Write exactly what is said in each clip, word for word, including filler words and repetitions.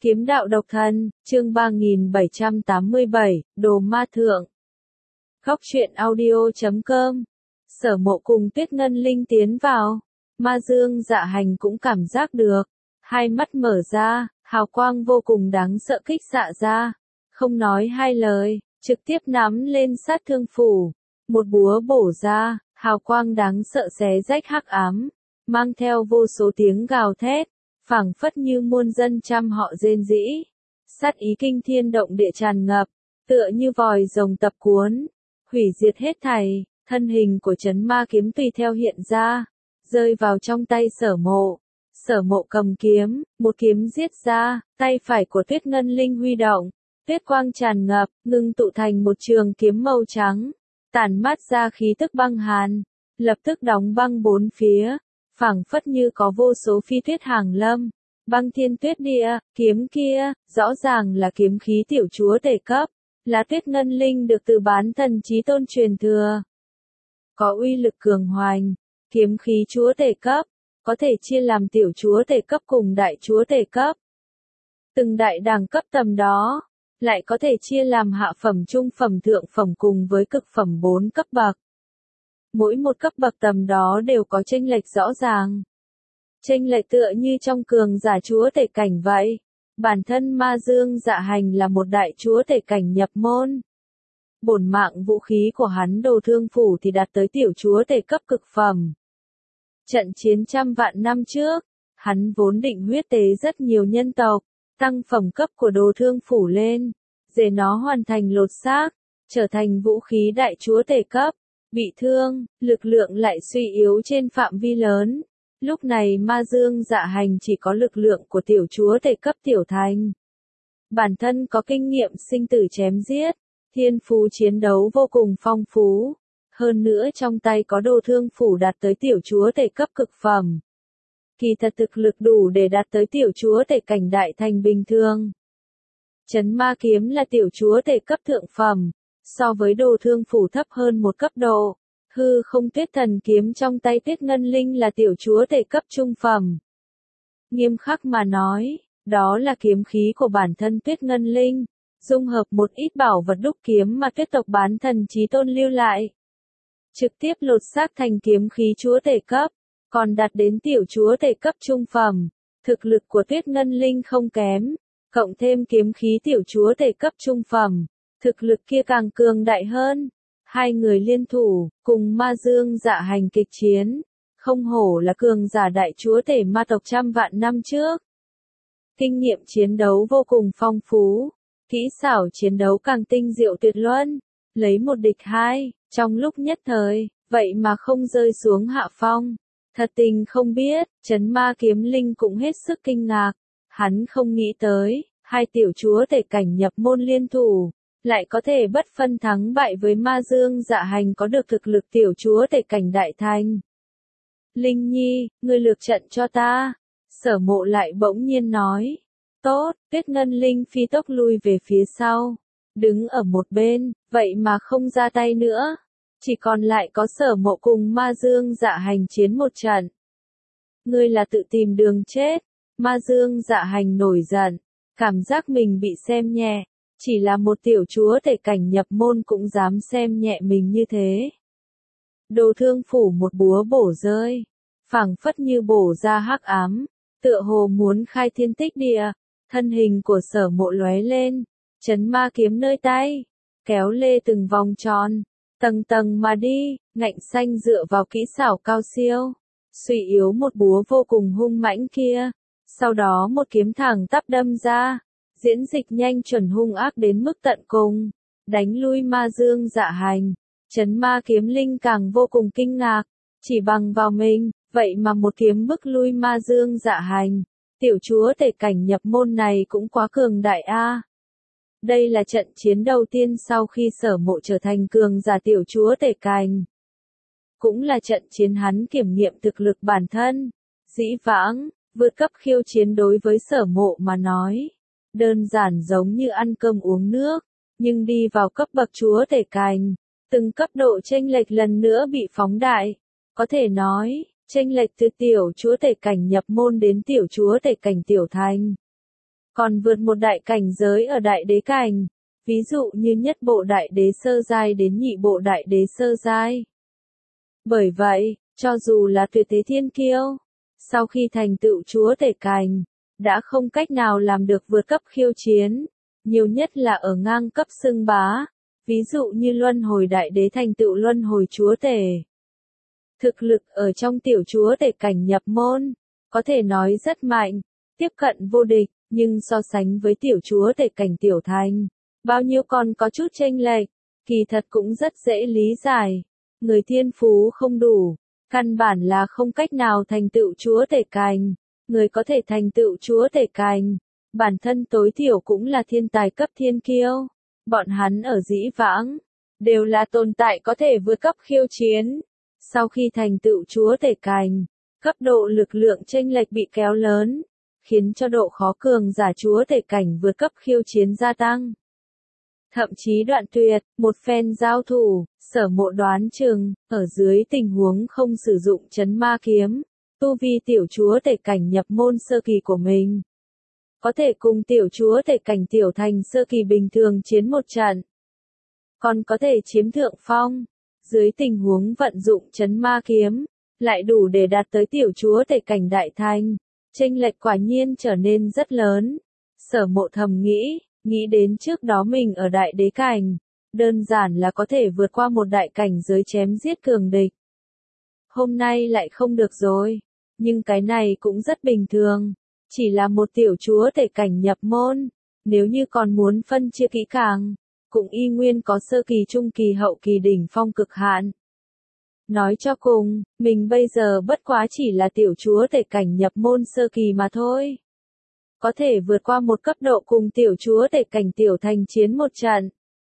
Kiếm đạo độc thân, chương ba nghìn bảy trăm tám mươi bảy, Đồ Ma Thượng. Góc truyện audio chấm com. Sở Mộ cùng Tuyết Ngân Linh tiến vào. Ma Dương Dạ Hành cũng cảm giác được. Hai mắt mở ra, hào quang vô cùng đáng sợ kích xạ ra. Không nói hai lời, trực tiếp nắm lên sát thương phủ. Một búa bổ ra, hào quang đáng sợ xé rách hắc ám. Mang theo vô số tiếng gào thét. Phảng phất như muôn dân trăm họ rên rĩ, sát ý kinh thiên động địa tràn ngập, tựa như vòi rồng tập cuốn, hủy diệt hết thảy. Thân hình của Chấn Ma Kiếm tùy theo hiện ra, rơi vào trong tay Sở Mộ. Sở Mộ cầm kiếm, một kiếm giết ra, tay phải của Tuyết Ngân Linh huy động, tuyết quang tràn ngập, ngưng tụ thành một trường kiếm màu trắng, tản mát ra khí tức băng hàn, lập tức đóng băng bốn phía. Phảng phất như có vô số phi tuyết hàng lâm, băng thiên tuyết địa. Kiếm kia, rõ ràng là kiếm khí tiểu chúa tể cấp, là Tuyết Ngân Linh được từ bán thần chí tôn truyền thừa. Có uy lực cường hoành, kiếm khí chúa tể cấp, có thể chia làm tiểu chúa tể cấp cùng đại chúa tể cấp. Từng đại đẳng cấp tầm đó, lại có thể chia làm hạ phẩm, trung phẩm, thượng phẩm cùng với cực phẩm bốn cấp bậc. Mỗi một cấp bậc tầm đó đều có chênh lệch rõ ràng. Chênh lệch tựa như trong cường giả chúa tể cảnh vậy. Bản thân Ma Dương Dạ Hành là một đại chúa tể cảnh nhập môn. Bổn mạng vũ khí của hắn Đồ Thương Phủ thì đạt tới tiểu chúa tể cấp cực phẩm. Trận chiến trăm vạn năm trước, hắn vốn định huyết tế rất nhiều nhân tộc, tăng phẩm cấp của Đồ Thương Phủ lên, để nó hoàn thành lột xác, trở thành vũ khí đại chúa tể cấp. Bị thương, lực lượng lại suy yếu trên phạm vi lớn. Lúc này Ma Dương Dạ Hành chỉ có lực lượng của tiểu chúa tể cấp tiểu thành. Bản thân có kinh nghiệm sinh tử chém giết, thiên phú chiến đấu vô cùng phong phú. Hơn nữa trong tay có Đồ Thương Phủ đạt tới tiểu chúa tể cấp cực phẩm. Kỳ thật thực lực đủ để đạt tới tiểu chúa tể cảnh đại thành bình thường. Chấn Ma Kiếm là tiểu chúa tể cấp thượng phẩm. So với Đồ Thương Phủ thấp hơn một cấp độ. Hư Không Tuyết Thần Kiếm trong tay Tuyết Ngân Linh là tiểu chúa tể cấp trung phẩm. Nghiêm khắc mà nói, đó là kiếm khí của bản thân Tuyết Ngân Linh, dung hợp một ít bảo vật đúc kiếm mà Tuyết tộc bán thần chí tôn lưu lại. Trực tiếp lột xác thành kiếm khí chúa tể cấp, còn đạt đến tiểu chúa tể cấp trung phẩm. Thực lực của Tuyết Ngân Linh không kém, cộng thêm kiếm khí tiểu chúa tể cấp trung phẩm. Thực lực kia càng cường đại hơn. Hai người liên thủ, cùng Ma Dương Dạ Hành kịch chiến. Không hổ là cường giả đại chúa tể ma tộc trăm vạn năm trước. Kinh nghiệm chiến đấu vô cùng phong phú. Kỹ xảo chiến đấu càng tinh diệu tuyệt luân. Lấy một địch hai, trong lúc nhất thời, vậy mà không rơi xuống hạ phong. Thật tình không biết, Chấn Ma Kiếm Linh cũng hết sức kinh ngạc. Hắn không nghĩ tới, hai tiểu chúa tể cảnh nhập môn liên thủ. Lại có thể bất phân thắng bại với Ma Dương Dạ Hành có được thực lực tiểu chúa tể cảnh đại thành. Linh Nhi, ngươi lược trận cho ta. Sở Mộ lại bỗng nhiên nói. Tốt, Tuyết Ngân Linh phi tốc lui về phía sau. Đứng ở một bên, vậy mà không ra tay nữa. Chỉ còn lại có Sở Mộ cùng Ma Dương Dạ Hành chiến một trận. Ngươi là tự tìm đường chết. Ma Dương Dạ Hành nổi giận. Cảm giác mình bị xem nhẹ. Chỉ là một tiểu chúa tể cảnh nhập môn cũng dám xem nhẹ mình như thế. Đồ Thương Phủ một búa bổ rơi, phảng phất như bổ ra hắc ám, tựa hồ muốn khai thiên tích địa. Thân hình của Sở Mộ lóe lên, Chấn Ma Kiếm nơi tay, kéo lê từng vòng tròn, tầng tầng mà đi, ngạnh xanh dựa vào kỹ xảo cao siêu, suy yếu một búa vô cùng hung mãnh kia. Sau đó một kiếm thẳng tắp đâm ra. Diễn dịch nhanh chuẩn hung ác đến mức tận cùng, đánh lui Ma Dương Dạ Hành. Chấn Ma Kiếm Linh càng vô cùng kinh ngạc, chỉ bằng vào mình, vậy mà một kiếm bức lui Ma Dương Dạ Hành. Tiểu chúa tể cảnh nhập môn này cũng quá cường đại a. Đây là trận chiến đầu tiên sau khi Sở Mộ trở thành cường giả tiểu chúa tể cảnh. Cũng là trận chiến hắn kiểm nghiệm thực lực bản thân. Dĩ vãng, vượt cấp khiêu chiến đối với Sở Mộ mà nói. Đơn giản giống như ăn cơm uống nước, nhưng đi vào cấp bậc chúa tể cảnh, từng cấp độ chênh lệch lần nữa bị phóng đại. Có thể nói, chênh lệch từ tiểu chúa tể cảnh nhập môn đến tiểu chúa tể cảnh tiểu thành. còn vượt một đại cảnh giới ở đại đế cảnh, ví dụ như nhất bộ đại đế sơ giai đến nhị bộ đại đế sơ giai. Bởi vậy, cho dù là tuyệt thế thiên kiêu, sau khi thành tựu chúa tể cảnh, đã không cách nào làm được vượt cấp khiêu chiến, nhiều nhất là ở ngang cấp xưng bá, ví dụ như luân hồi đại đế thành tựu luân hồi chúa tể. Thực lực ở trong tiểu chúa tể cảnh nhập môn, có thể nói rất mạnh, tiếp cận vô địch, nhưng so sánh với tiểu chúa tể cảnh tiểu thành, bao nhiêu còn có chút chênh lệch, kỳ thật cũng rất dễ lý giải. Người thiên phú không đủ, căn bản là không cách nào thành tựu chúa tể cảnh, người có thể thành tựu chúa tể cảnh, bản thân tối thiểu cũng là thiên tài cấp thiên kiêu. Bọn hắn ở dĩ vãng, đều là tồn tại có thể vượt cấp khiêu chiến. Sau khi thành tựu chúa tể cảnh, cấp độ lực lượng chênh lệch bị kéo lớn, khiến cho độ khó cường giả chúa tể cảnh vượt cấp khiêu chiến gia tăng. Thậm chí đoạn tuyệt, một phen giao thủ, Sở Mộ đoán chừng, ở dưới tình huống không sử dụng chấn ma kiếm, tu vi tiểu chúa tể cảnh nhập môn sơ kỳ của mình, có thể cùng tiểu chúa tể cảnh tiểu thành sơ kỳ bình thường chiến một trận, còn có thể chiếm thượng phong. Dưới tình huống vận dụng chấn ma kiếm, lại đủ để đạt tới tiểu chúa tể cảnh đại thành, chênh lệch quả nhiên trở nên rất lớn. Sở Mộ thầm nghĩ, nghĩ đến trước đó mình ở đại đế cảnh, đơn giản là có thể vượt qua một đại cảnh giới chém giết cường địch. Hôm nay lại không được rồi, nhưng cái này cũng rất bình thường, chỉ là một tiểu chúa tể cảnh nhập môn, nếu như còn muốn phân chia kỹ càng, cũng y nguyên có sơ kỳ trung kỳ hậu kỳ đỉnh phong cực hạn. Nói cho cùng, mình bây giờ bất quá chỉ là tiểu chúa tể cảnh nhập môn sơ kỳ mà thôi. Có thể vượt qua một cấp độ cùng tiểu chúa tể cảnh tiểu thành chiến một trận.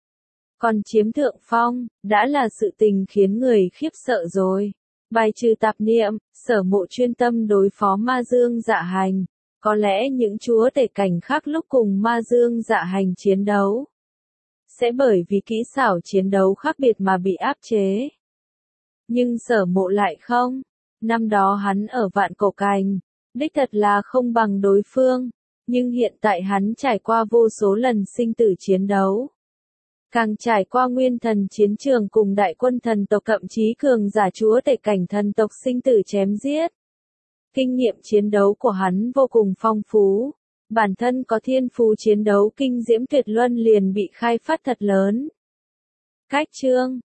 Còn chiếm thượng phong, đã là sự tình khiến người khiếp sợ rồi. Bài trừ tạp niệm, Sở Mộ chuyên tâm đối phó ma dương dạ hành. Có lẽ những chúa tể cảnh khác lúc cùng ma dương dạ hành chiến đấu, sẽ bởi vì kỹ xảo chiến đấu khác biệt mà bị áp chế. Nhưng Sở Mộ lại không. Năm đó hắn ở vạn cổ cảnh, đích thật là không bằng đối phương. Nhưng hiện tại hắn trải qua vô số lần sinh tử chiến đấu. Càng trải qua nguyên thần chiến trường cùng đại quân thần tộc thậm chí cường giả chúa tể cảnh thần tộc sinh tử chém giết. Kinh nghiệm chiến đấu của hắn vô cùng phong phú. Bản thân có thiên phú chiến đấu kinh diễm tuyệt luân liền bị khai phát thật lớn. Cách chương